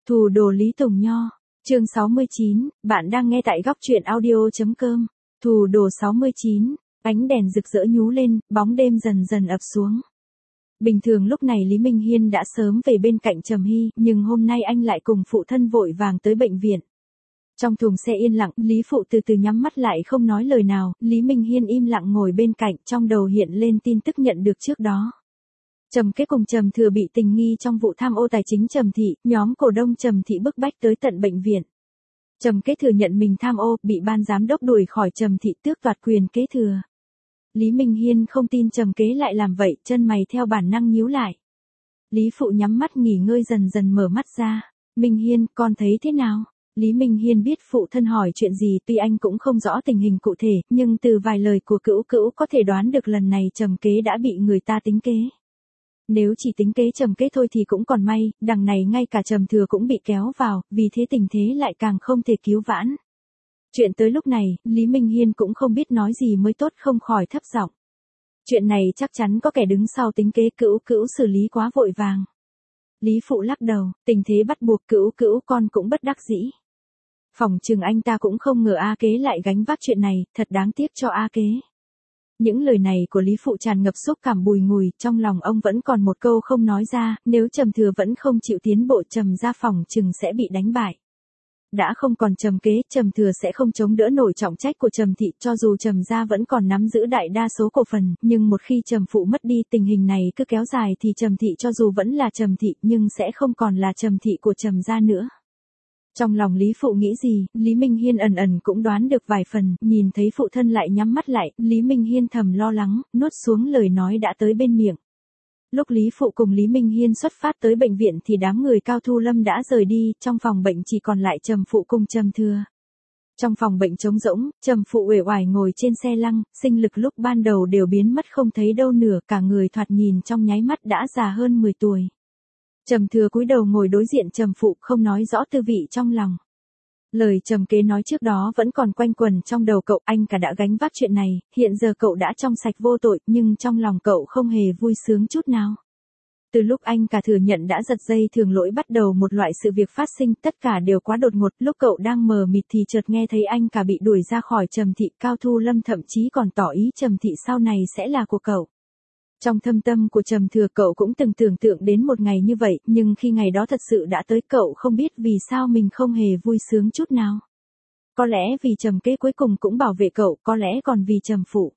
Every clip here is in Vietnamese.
Thủ đồ Lý Tùng Nho, chương 69, bạn đang nghe tại góc truyện audio.com. Thủ đồ 69, ánh đèn rực rỡ nhú lên, bóng đêm dần dần ập xuống. Bình thường lúc này Lý Minh Hiên đã sớm về bên cạnh Trầm Hy, nhưng hôm nay anh lại cùng phụ thân vội vàng tới bệnh viện. Trong thùng xe yên lặng, Lý Phụ từ từ nhắm mắt lại không nói lời nào, Lý Minh Hiên im lặng ngồi bên cạnh, trong đầu hiện lên tin tức nhận được trước đó. Trầm Kế cùng Trầm Thừa bị tình nghi trong vụ tham ô tài chính Trầm Thị, nhóm cổ đông Trầm Thị bức bách tới tận bệnh viện. Trầm Kế thừa nhận mình tham ô, bị ban giám đốc đuổi khỏi Trầm Thị tước đoạt quyền kế thừa. Lý Minh Hiên không tin Trầm Kế lại làm vậy, chân mày theo bản năng nhíu lại. Lý Phụ nhắm mắt nghỉ ngơi dần dần mở mắt ra. Minh Hiên, con thấy thế nào? Lý Minh Hiên biết phụ thân hỏi chuyện gì, tuy anh cũng không rõ tình hình cụ thể, nhưng từ vài lời của Cữu Cữu có thể đoán được lần này Trầm Kế đã bị người ta tính kế. Nếu chỉ tính kế Trầm Kế thôi thì cũng còn may, đằng này ngay cả Trầm Thừa cũng bị kéo vào, vì thế tình thế lại càng không thể cứu vãn. Chuyện tới lúc này, Lý Minh Hiên cũng không biết nói gì mới tốt, không khỏi thấp giọng. Chuyện này chắc chắn có kẻ đứng sau tính kế, Cữu Cữu xử lý quá vội vàng. Lý Phụ lắc đầu, tình thế bắt buộc Cữu Cữu con cũng bất đắc dĩ. Phỏng chừng anh ta cũng không ngờ A Kế lại gánh vác chuyện này, thật đáng tiếc cho A Kế. Những lời này của Lý Phụ tràn ngập xúc cảm bùi ngùi, trong lòng ông vẫn còn một câu không nói ra, nếu Trầm Thừa vẫn không chịu tiến bộ Trầm gia phỏng chừng sẽ bị đánh bại. Đã không còn Trầm Kế, Trầm Thừa sẽ không chống đỡ nổi trọng trách của Trầm Thị, cho dù Trầm gia vẫn còn nắm giữ đại đa số cổ phần, nhưng một khi Trầm Phụ mất đi, tình hình này cứ kéo dài thì Trầm Thị cho dù vẫn là Trầm Thị nhưng sẽ không còn là Trầm Thị của Trầm gia nữa. Trong lòng Lý Phụ nghĩ gì, Lý Minh Hiên ẩn ẩn cũng đoán được vài phần, nhìn thấy phụ thân lại nhắm mắt lại, Lý Minh Hiên thầm lo lắng, nuốt xuống lời nói đã tới bên miệng. Lúc Lý Phụ cùng Lý Minh Hiên xuất phát tới bệnh viện thì đám người Cao Thu Lâm đã rời đi, trong phòng bệnh chỉ còn lại Trầm Phụ cùng Trầm Thừa. Trong phòng bệnh trống rỗng, Trầm Phụ uể oải ngồi trên xe lăn, sinh lực lúc ban đầu đều biến mất không thấy đâu nửa, cả người thoạt nhìn trong nháy mắt đã già hơn 10 tuổi. Trầm Thừa cúi đầu ngồi đối diện Trầm Phụ, không nói rõ tư vị trong lòng. Lời Trầm Kế nói trước đó vẫn còn quanh quẩn trong đầu cậu, anh cả đã gánh vác chuyện này, hiện giờ cậu đã trong sạch vô tội, nhưng trong lòng cậu không hề vui sướng chút nào. Từ lúc anh cả thừa nhận đã giật dây thường lỗi bắt đầu một loại sự việc phát sinh, tất cả đều quá đột ngột, lúc cậu đang mờ mịt thì chợt nghe thấy anh cả bị đuổi ra khỏi Trầm Thị, Cao Thu Lâm thậm chí còn tỏ ý Trầm Thị sau này sẽ là của cậu. Trong thâm tâm của Trầm Thừa cậu cũng từng tưởng tượng đến một ngày như vậy, nhưng khi ngày đó thật sự đã tới cậu không biết vì sao mình không hề vui sướng chút nào. Có lẽ vì Trầm Kế cuối cùng cũng bảo vệ cậu, có lẽ còn vì Trầm Phụ.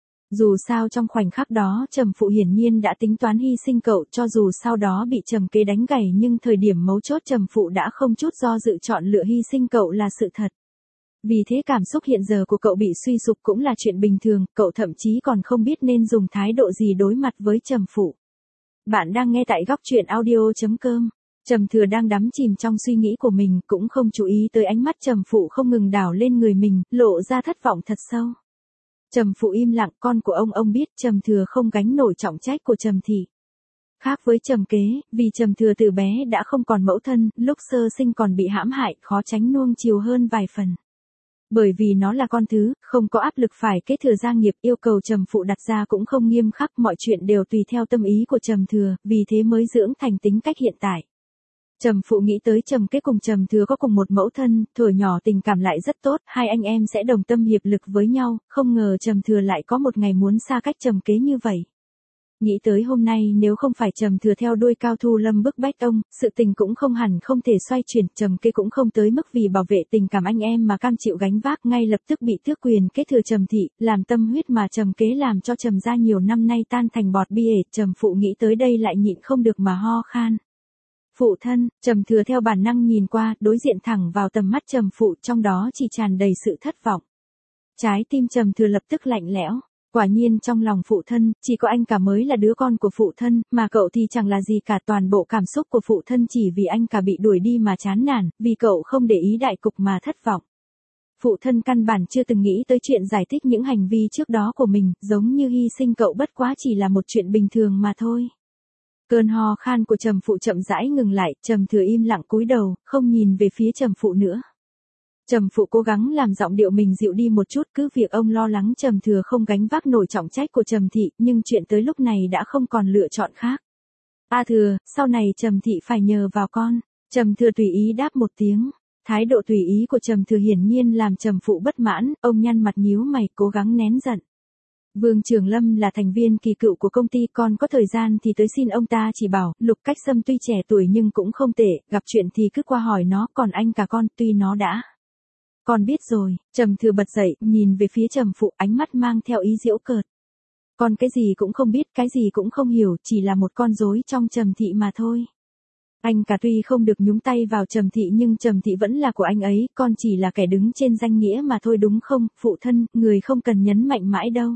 Dù sao trong khoảnh khắc đó Trầm Phụ hiển nhiên đã tính toán hy sinh cậu, cho dù sau đó bị Trầm Kế đánh gãy nhưng thời điểm mấu chốt Trầm Phụ đã không chút do dự chọn lựa hy sinh cậu là sự thật. Vì thế cảm xúc hiện giờ của cậu bị suy sụp cũng là chuyện bình thường, cậu thậm chí còn không biết nên dùng thái độ gì đối mặt với Trầm Phụ. Bạn đang nghe tại góc truyện audio.com. Trầm Thừa đang đắm chìm trong suy nghĩ của mình, cũng không chú ý tới ánh mắt Trầm Phụ không ngừng đảo lên người mình, lộ ra thất vọng thật sâu. Trầm Phụ im lặng, con của ông biết Trầm Thừa không gánh nổi trọng trách của Trầm Thị. Khác với Trầm Kế, vì Trầm Thừa từ bé đã không còn mẫu thân, lúc sơ sinh còn bị hãm hại, khó tránh nuông chiều hơn vài phần. Bởi vì nó là con thứ, không có áp lực phải kế thừa gia nghiệp, yêu cầu Trầm Phụ đặt ra cũng không nghiêm khắc, mọi chuyện đều tùy theo tâm ý của Trầm Thừa, vì thế mới dưỡng thành tính cách hiện tại. Trầm Phụ nghĩ tới Trầm Kế cùng Trầm Thừa có cùng một mẫu thân, thuở nhỏ tình cảm lại rất tốt, hai anh em sẽ đồng tâm hiệp lực với nhau, không ngờ Trầm Thừa lại có một ngày muốn xa cách Trầm Kế như vậy. Nghĩ tới hôm nay nếu không phải Trầm Thừa theo đuôi Cao Thu Lâm bức bách ông, sự tình cũng không hẳn không thể xoay chuyển, Trầm Kế cũng không tới mức vì bảo vệ tình cảm anh em mà cam chịu gánh vác, ngay lập tức bị tước quyền kế thừa Trầm Thị, làm tâm huyết mà Trầm Kế làm cho Trầm gia nhiều năm nay tan thành bọt bia. Trầm Phụ nghĩ tới đây lại nhịn không được mà ho khan. Phụ thân, Trầm Thừa theo bản năng nhìn qua, đối diện thẳng vào tầm mắt Trầm Phụ, trong đó chỉ tràn đầy sự thất vọng. Trái tim Trầm Thừa lập tức lạnh lẽo. Quả nhiên trong lòng phụ thân, chỉ có anh cả mới là đứa con của phụ thân, mà cậu thì chẳng là gì cả, toàn bộ cảm xúc của phụ thân chỉ vì anh cả bị đuổi đi mà chán nản, vì cậu không để ý đại cục mà thất vọng. Phụ thân căn bản chưa từng nghĩ tới chuyện giải thích những hành vi trước đó của mình, giống như hy sinh cậu bất quá chỉ là một chuyện bình thường mà thôi. Cơn ho khan của Trầm Phụ chậm rãi ngừng lại, Trầm Thừa im lặng cúi đầu, không nhìn về phía Trầm Phụ nữa. Trầm Phụ cố gắng làm giọng điệu mình dịu đi một chút, cứ việc ông lo lắng Trầm Thừa không gánh vác nổi trọng trách của Trầm Thị, nhưng chuyện tới lúc này đã không còn lựa chọn khác. A Thừa, sau này Trầm Thị phải nhờ vào con. Trầm Thừa tùy ý đáp một tiếng. Thái độ tùy ý của Trầm Thừa hiển nhiên làm Trầm Phụ bất mãn, ông nhăn mặt nhíu mày cố gắng nén giận. Vương Trường Lâm là thành viên kỳ cựu của công ty, con có thời gian thì tới xin ông ta chỉ bảo. Lục Cách Sâm tuy trẻ tuổi nhưng cũng không tệ, gặp chuyện thì cứ qua hỏi nó, còn anh cả con tuy nó đã. Con biết rồi. Trầm Thừa bật dậy, nhìn về phía Trầm Phụ, ánh mắt mang theo ý giễu cợt. Con cái gì cũng không biết, cái gì cũng không hiểu, chỉ là một con rối trong Trầm thị mà thôi. Anh cả tuy không được nhúng tay vào Trầm thị nhưng Trầm thị vẫn là của anh ấy, con chỉ là kẻ đứng trên danh nghĩa mà thôi đúng không, phụ thân, người không cần nhấn mạnh mãi đâu.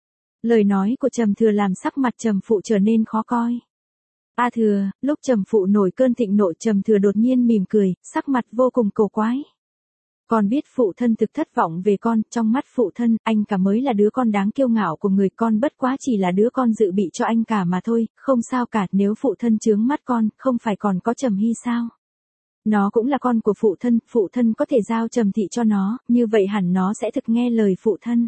Lời nói của Trầm Thừa làm sắc mặt Trầm Phụ trở nên khó coi. A Thừa, lúc Trầm Phụ nổi cơn thịnh nộ, Trầm Thừa đột nhiên mỉm cười, sắc mặt vô cùng cổ quái. Con biết phụ thân thực thất vọng về con, trong mắt phụ thân, anh cả mới là đứa con đáng kiêu ngạo của người, con bất quá chỉ là đứa con dự bị cho anh cả mà thôi, không sao cả, nếu phụ thân chướng mắt con, không phải còn có Trầm Hy sao? Nó cũng là con của phụ thân có thể giao Trầm thị cho nó, như vậy hẳn nó sẽ thực nghe lời phụ thân.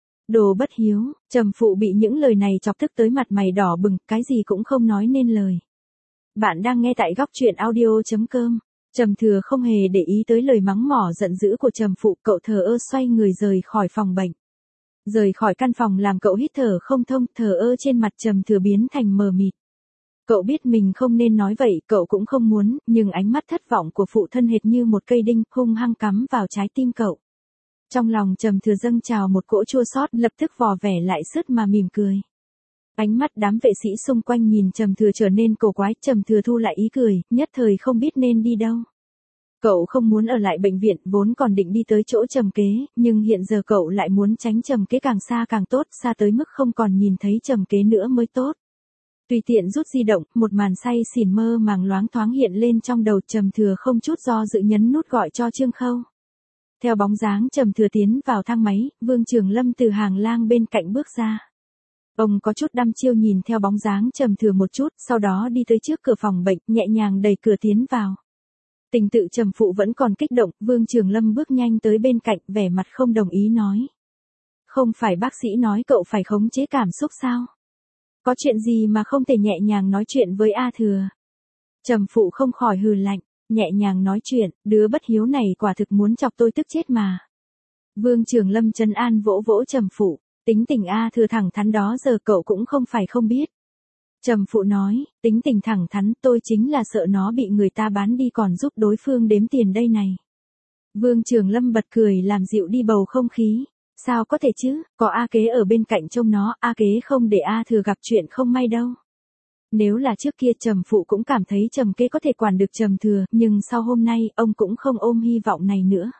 Đồ bất hiếu, Trầm Phụ bị những lời này chọc tức tới mặt mày đỏ bừng, cái gì cũng không nói nên lời. Bạn đang nghe tại góc truyện audio.com. Trầm Thừa không hề để ý tới lời mắng mỏ giận dữ của Trầm Phụ, cậu thờ ơ xoay người rời khỏi phòng bệnh. Rời khỏi căn phòng làm cậu hít thở không thông, thờ ơ trên mặt Trầm Thừa biến thành mờ mịt. Cậu biết mình không nên nói vậy, cậu cũng không muốn, nhưng ánh mắt thất vọng của phụ thân hệt như một cây đinh hung hăng cắm vào trái tim cậu. Trong lòng Trầm Thừa dâng trào một cỗ chua xót, lập tức vò vẻ lại sứt mà mỉm cười. Ánh mắt đám vệ sĩ xung quanh nhìn Trầm Thừa trở nên cổ quái, Trầm Thừa thu lại ý cười, nhất thời không biết nên đi đâu. Cậu không muốn ở lại bệnh viện, vốn còn định đi tới chỗ Trầm Kế, nhưng hiện giờ cậu lại muốn tránh Trầm Kế càng xa càng tốt, xa tới mức không còn nhìn thấy Trầm Kế nữa mới tốt. Tùy tiện rút di động, một màn say xỉn mơ màng loáng thoáng hiện lên trong đầu Trầm Thừa, không chút do dự nhấn nút gọi cho Trương Khâu. Theo bóng dáng Trầm Thừa tiến vào thang máy, Vương Trường Lâm từ hàng lang bên cạnh bước ra. Ông có chút đăm chiêu nhìn theo bóng dáng Trầm Thừa một chút, sau đó đi tới trước cửa phòng bệnh, nhẹ nhàng đẩy cửa tiến vào. Tình tự Trầm Phụ vẫn còn kích động, Vương Trường Lâm bước nhanh tới bên cạnh, vẻ mặt không đồng ý nói. Không phải bác sĩ nói cậu phải khống chế cảm xúc sao? Có chuyện gì mà không thể nhẹ nhàng nói chuyện với A Thừa? Trầm Phụ không khỏi hừ lạnh, nhẹ nhàng nói chuyện, đứa bất hiếu này quả thực muốn chọc tôi tức chết mà. Vương Trường Lâm trấn an vỗ vỗ Trầm Phụ, tính tình A Thừa thẳng thắn đó giờ cậu cũng không phải không biết. Trầm Phụ nói, tính tình thẳng thắn, tôi chính là sợ nó bị người ta bán đi còn giúp đối phương đếm tiền đây này. Vương Trường Lâm bật cười làm dịu đi bầu không khí. Sao có thể chứ, có A Kế ở bên cạnh trông nó, A Kế không để A Thừa gặp chuyện không may đâu. Nếu là trước kia Trầm Phụ cũng cảm thấy Trầm Kế có thể quản được Trầm Thừa, nhưng sau hôm nay, ông cũng không ôm hy vọng này nữa.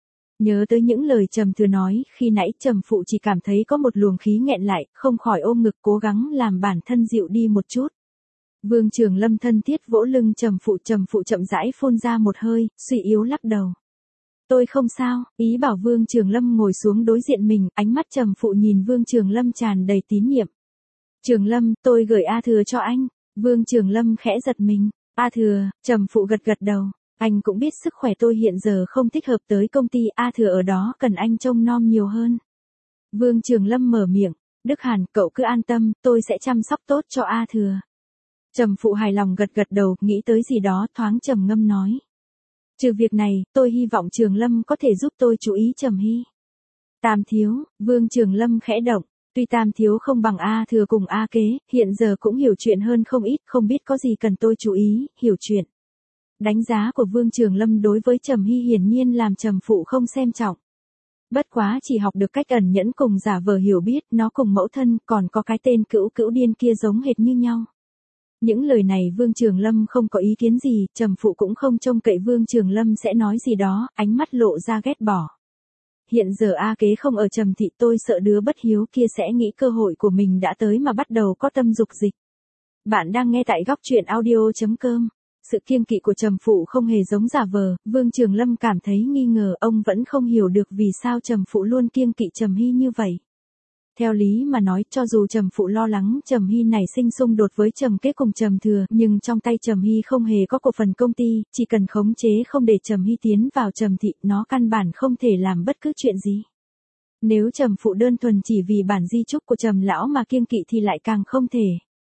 Nhớ tới những lời Trầm Thừa nói, khi nãy Trầm Phụ chỉ cảm thấy có một luồng khí nghẹn lại, không khỏi ôm ngực cố gắng làm bản thân dịu đi một chút. Vương Trường Lâm thân thiết vỗ lưng Trầm Phụ chậm rãi phun ra một hơi, suy yếu lắc đầu. Tôi không sao, ý bảo Vương Trường Lâm ngồi xuống đối diện mình, ánh mắt Trầm Phụ nhìn Vương Trường Lâm tràn đầy tín nhiệm. Trường Lâm, tôi gửi A Thừa cho anh. Vương Trường Lâm khẽ giật mình. A Thừa, Trầm Phụ gật gật đầu. Anh cũng biết sức khỏe tôi hiện giờ không thích hợp tới công ty, A Thừa ở đó cần anh trông nom nhiều hơn. Vương Trường Lâm mở miệng. Đức Hàn, cậu cứ an tâm, tôi sẽ chăm sóc tốt cho A Thừa. Trầm Phụ hài lòng gật gật đầu, nghĩ tới gì đó, thoáng trầm ngâm nói. Trừ việc này, tôi hy vọng Trường Lâm có thể giúp tôi chú ý Trầm Hy. Tam thiếu, Vương Trường Lâm khẽ động. Tuy Tam thiếu không bằng A Thừa cùng A Kế, hiện giờ cũng hiểu chuyện hơn không ít, không biết có gì cần tôi chú ý, hiểu chuyện. Đánh giá của Vương Trường Lâm đối với Trầm Hy hiển nhiên làm Trầm Phụ không xem trọng. Bất quá chỉ học được cách ẩn nhẫn cùng giả vờ hiểu biết, nó cùng mẫu thân, còn có cái tên cữu điên kia giống hệt như nhau. Những lời này Vương Trường Lâm không có ý kiến gì, Trầm Phụ cũng không trông cậy Vương Trường Lâm sẽ nói gì đó, ánh mắt lộ ra ghét bỏ. Hiện giờ A Kế không ở Trầm thị, tôi sợ đứa bất hiếu kia sẽ nghĩ cơ hội của mình đã tới mà bắt đầu có tâm dục dịch. Bạn đang nghe tại góc truyện audio.com. Sự kiêng kỵ của Trầm Phụ không hề giống giả vờ, Vương Trường Lâm cảm thấy nghi ngờ, ông vẫn không hiểu được vì sao Trầm Phụ luôn kiêng kỵ Trầm Hy như vậy. Theo lý mà nói, cho dù Trầm Phụ lo lắng Trầm Hy nảy sinh xung đột với Trầm Kế cùng Trầm Thừa, nhưng trong tay Trầm Hy không hề có cổ phần công ty, chỉ cần khống chế không để Trầm Hy tiến vào Trầm thị, nó căn bản không thể làm bất cứ chuyện gì. Nếu Trầm Phụ đơn thuần chỉ vì bản di chúc của Trầm lão mà kiêng kỵ thì lại càng không thể.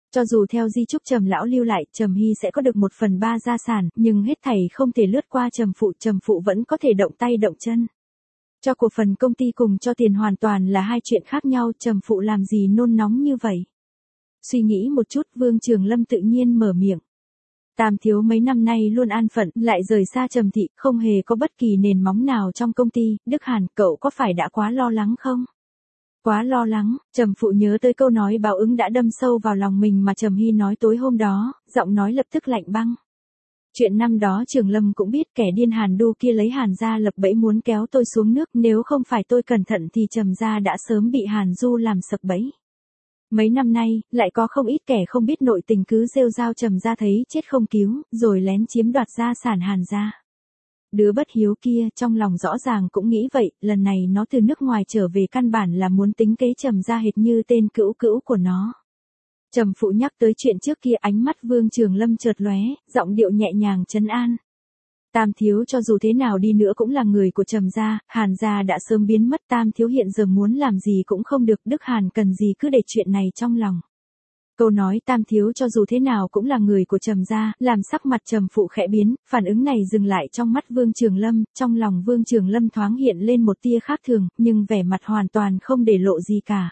Cho dù theo di chúc Trầm lão lưu lại, Trầm Hy sẽ có được 1/3 gia sản, nhưng hết thảy không thể lướt qua Trầm phụ vẫn có thể động tay động chân. Cho cổ phần công ty cùng cho tiền hoàn toàn là hai chuyện khác nhau, Trầm phụ làm gì nôn nóng như vậy? Suy nghĩ một chút, Vương Trường Lâm tự nhiên mở miệng. Tam thiếu mấy năm nay luôn an phận, lại rời xa Trầm thị, không hề có bất kỳ nền móng nào trong công ty, Đức Hàn, cậu có phải đã quá lo lắng không? Quá lo lắng, Trầm phụ nhớ tới câu nói báo ứng đã đâm sâu vào lòng mình mà Trầm Hy nói tối hôm đó, giọng nói lập tức lạnh băng. Chuyện năm đó Trường Lâm cũng biết, kẻ điên Hàn Đô kia lấy Hàn gia lập bẫy muốn kéo tôi xuống nước, nếu không phải tôi cẩn thận thì Trầm gia đã sớm bị Hàn Du làm sập bẫy. Mấy năm nay, lại có không ít kẻ không biết nội tình cứ rêu rao Trầm gia thấy chết không cứu, rồi lén chiếm đoạt gia sản Hàn gia. Đứa bất hiếu kia trong lòng rõ ràng cũng nghĩ vậy, lần này nó từ nước ngoài trở về căn bản là muốn tính kế Trầm gia hệt như tên cữu cữu của nó. Trầm phụ nhắc tới chuyện trước kia, ánh mắt Vương Trường Lâm chợt lóe, giọng điệu nhẹ nhàng trấn an. Tam thiếu cho dù thế nào đi nữa cũng là người của Trầm gia, Hàn gia đã sớm biến mất, Tam thiếu hiện giờ muốn làm gì cũng không được, Đức Hàn cần gì cứ để chuyện này trong lòng. Câu nói Tam thiếu cho dù thế nào cũng là người của Trầm gia, làm sắc mặt Trầm phụ khẽ biến, phản ứng này dừng lại trong mắt Vương Trường Lâm, trong lòng Vương Trường Lâm thoáng hiện lên một tia khác thường, nhưng vẻ mặt hoàn toàn không để lộ gì cả.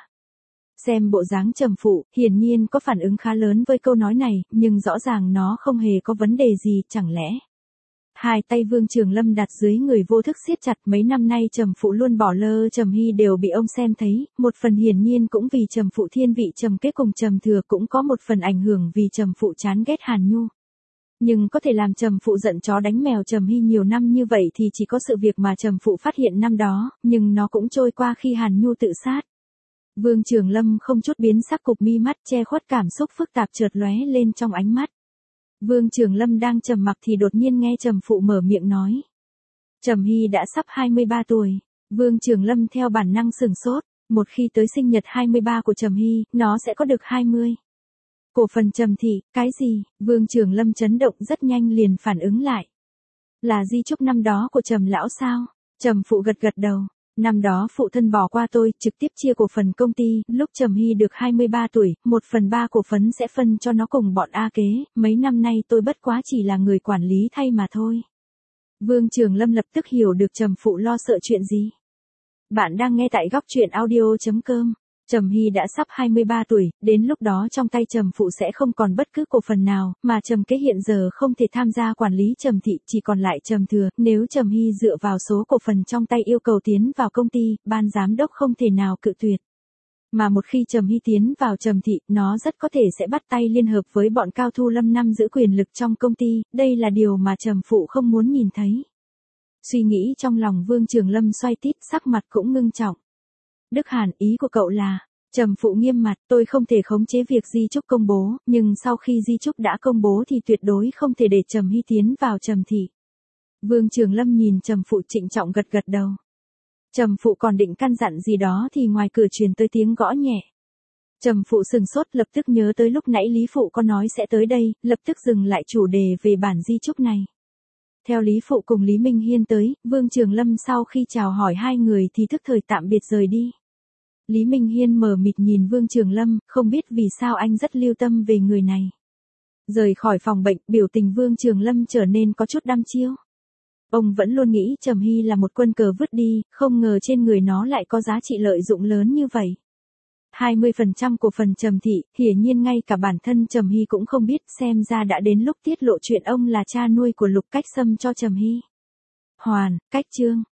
Xem bộ dáng Trầm phụ, hiển nhiên có phản ứng khá lớn với câu nói này, nhưng rõ ràng nó không hề có vấn đề gì, chẳng lẽ. Hai tay Vương Trường Lâm đặt dưới người vô thức siết chặt, mấy năm nay Trầm phụ luôn bỏ lơ Trầm Hy đều bị ông xem thấy, một phần hiển nhiên cũng vì Trầm phụ thiên vị Trầm Kế cùng Trầm Thừa, cũng có một phần ảnh hưởng vì Trầm phụ chán ghét Hàn Nhu. Nhưng có thể làm Trầm phụ giận chó đánh mèo Trầm Hy nhiều năm như vậy thì chỉ có sự việc mà Trầm phụ phát hiện năm đó, nhưng nó cũng trôi qua khi Hàn Nhu tự sát. Vương Trường Lâm không chút biến sắc, cụp mi mắt, che khuất cảm xúc phức tạp chợt lóe lên trong ánh mắt. Vương Trường Lâm đang trầm mặc thì đột nhiên nghe Trầm phụ mở miệng nói. Trầm Hy đã sắp 23 tuổi. Vương Trường Lâm theo bản năng sửng sốt, một khi tới sinh nhật 23 của Trầm Hy, nó sẽ có được 20. Cổ phần Trầm thị, cái gì? Vương Trường Lâm chấn động rất nhanh liền phản ứng lại. Là di chúc năm đó của Trầm lão sao? Trầm phụ gật gật đầu. Năm đó phụ thân bỏ qua tôi, trực tiếp chia cổ phần công ty, lúc Trầm Hy được 23 tuổi, 1/3 cổ phấn sẽ phân cho nó cùng bọn A Kế, mấy năm nay tôi bất quá chỉ là người quản lý thay mà thôi. Vương Trường Lâm lập tức hiểu được Trầm phụ lo sợ chuyện gì. Bạn đang nghe tại góc truyện audio.com. Trầm Hy đã sắp 23 tuổi, đến lúc đó trong tay Trầm phụ sẽ không còn bất cứ cổ phần nào, mà Trầm Kế hiện giờ không thể tham gia quản lý Trầm thị, chỉ còn lại Trầm Thừa, nếu Trầm Hy dựa vào số cổ phần trong tay yêu cầu tiến vào công ty, ban giám đốc không thể nào cự tuyệt. Mà một khi Trầm Hy tiến vào Trầm thị, nó rất có thể sẽ bắt tay liên hợp với bọn cao thu lâm năm giữ quyền lực trong công ty, đây là điều mà Trầm phụ không muốn nhìn thấy. Suy nghĩ trong lòng Vương Trường Lâm xoay tít, sắc mặt cũng ngưng trọng. Đức Hàn, ý của cậu là, Trầm phụ nghiêm mặt, tôi không thể khống chế việc di chúc công bố, nhưng sau khi di chúc đã công bố thì tuyệt đối không thể để Trầm Hy tiến vào Trầm thị. Vương Trường Lâm nhìn Trầm phụ trịnh trọng gật gật đầu. Trầm phụ còn định căn dặn gì đó thì ngoài cửa truyền tới tiếng gõ nhẹ. Trầm phụ sừng sốt, lập tức nhớ tới lúc nãy Lý phụ có nói sẽ tới đây, lập tức dừng lại chủ đề về bản di chúc này. Theo Lý phụ cùng Lý Minh Hiên tới, Vương Trường Lâm sau khi chào hỏi hai người thì thức thời tạm biệt rời đi. Lý Minh Hiên mờ mịt nhìn Vương Trường Lâm, không biết vì sao anh rất lưu tâm về người này. Rời khỏi phòng bệnh, biểu tình Vương Trường Lâm trở nên có chút đăm chiêu. Ông vẫn luôn nghĩ Trầm Hy là một quân cờ vứt đi, không ngờ trên người nó lại có giá trị lợi dụng lớn như vậy. 20% cổ phần Trầm thị, hiển nhiên ngay cả bản thân Trầm Hy cũng không biết, xem ra đã đến lúc tiết lộ chuyện ông là cha nuôi của Lục Cách Sâm cho Trầm Hy. Hoàn, Cách Chương